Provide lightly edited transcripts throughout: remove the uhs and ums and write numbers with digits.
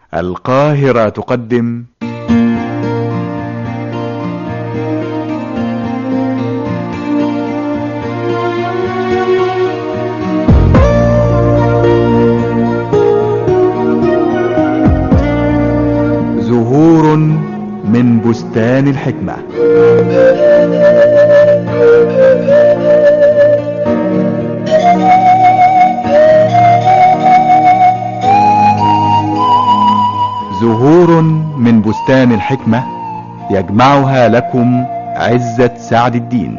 القاهرة تقدم زهور من بستان الحكمة. زهور من بستان الحكمة يجمعها لكم عزة سعد الدين.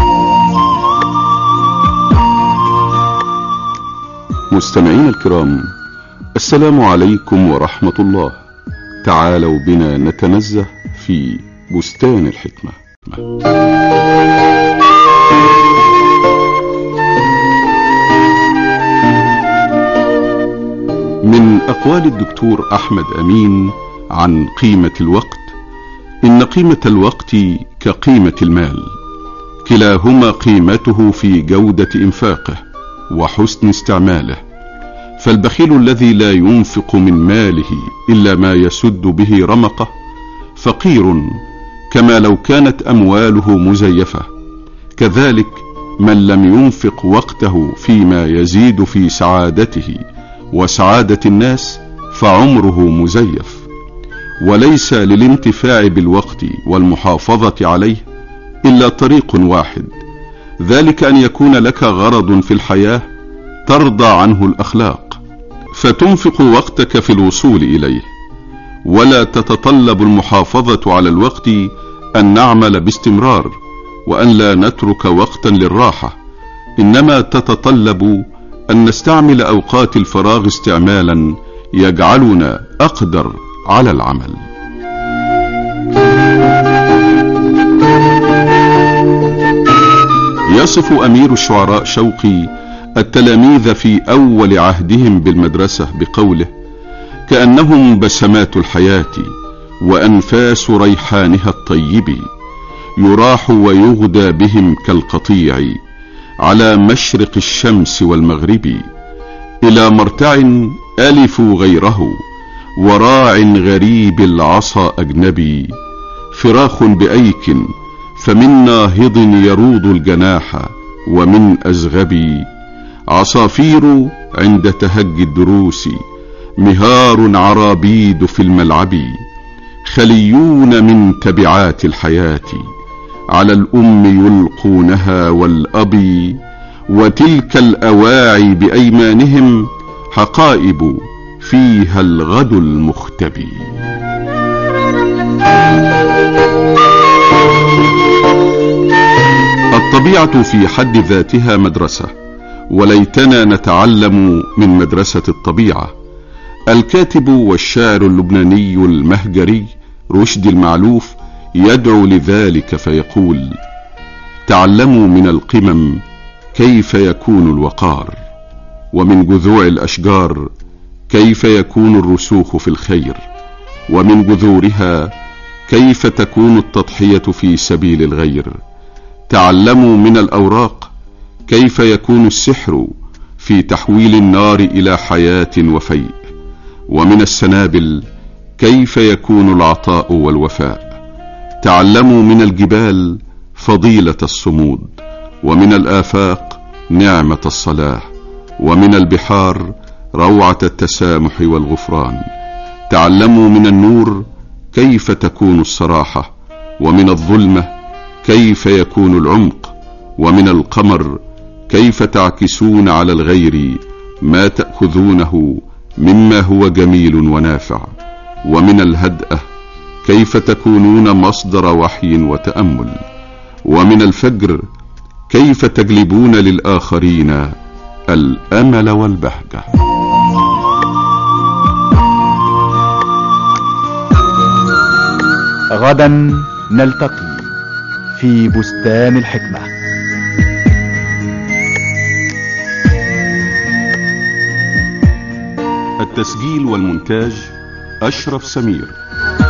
مستمعين الكرام، السلام عليكم ورحمة الله. تعالوا بنا نتنزه في بستان الحكمة. من أقوال الدكتور أحمد أمين عن قيمة الوقت: إن قيمة الوقت كقيمة المال، كلاهما قيمته في جودة إنفاقه وحسن استعماله. فالبخيل الذي لا ينفق من ماله إلا ما يسد به رمقه فقير، كما لو كانت أمواله مزيفة. كذلك من لم ينفق وقته فيما يزيد في سعادته وسعادة الناس فعمره مزيف. وليس للانتفاع بالوقت والمحافظة عليه إلا طريق واحد، ذلك أن يكون لك غرض في الحياة ترضى عنه الأخلاق، فتنفق وقتك في الوصول إليه. ولا تتطلب المحافظة على الوقت أن نعمل باستمرار وأن لا نترك وقتا للراحة، إنما تتطلب أن نستعمل أوقات الفراغ استعمالا يجعلنا أقدر على العمل. يصف أمير الشعراء شوقي التلاميذ في أول عهدهم بالمدرسة بقوله: كأنهم بسمات الحياة وأنفاس ريحانها الطيب، يراح ويغدى بهم كالقطيع على مشرق الشمس والمغرب، إلى مرتع ألفوا غيره وراع غريب العصا أجنبي، فراخ بأيك فمن ناهض يروض الجناح ومن أزغبي، عصافير عند تهجي الدروس، مهار عرابيد في الملعب، خليون من تبعات الحياة، على الأم يلقونها والأب، وتلك الأواعي بأيمانهم حقائب فيها الغد المختبي. الطبيعة في حد ذاتها مدرسة، وليتنا نتعلم من مدرسة الطبيعة. الكاتب والشاعر اللبناني المهجري رشدي المعلوف يدعو لذلك فيقول: تعلموا من القمم كيف يكون الوقار، ومن جذوع الأشجار كيف يكون الرسوخ في الخير، ومن جذورها كيف تكون التضحية في سبيل الغير. تعلموا من الأوراق كيف يكون السحر في تحويل النار إلى حياة وفيء، ومن السنابل كيف يكون العطاء والوفاء. تعلموا من الجبال فضيلة الصمود، ومن الآفاق نعمة الصلاح، ومن البحار روعة التسامح والغفران. تعلموا من النور كيف تكون الصراحة، ومن الظلمة كيف يكون العمق، ومن القمر كيف تعكسون على الغير ما تأخذونه مما هو جميل ونافع، ومن الهدأة كيف تكونون مصدر وحي وتأمل، ومن الفجر كيف تجلبون للآخرين الأمل والبهجة. غدا نلتقي في بستان الحكمة. التسجيل والمونتاج أشرف سمير.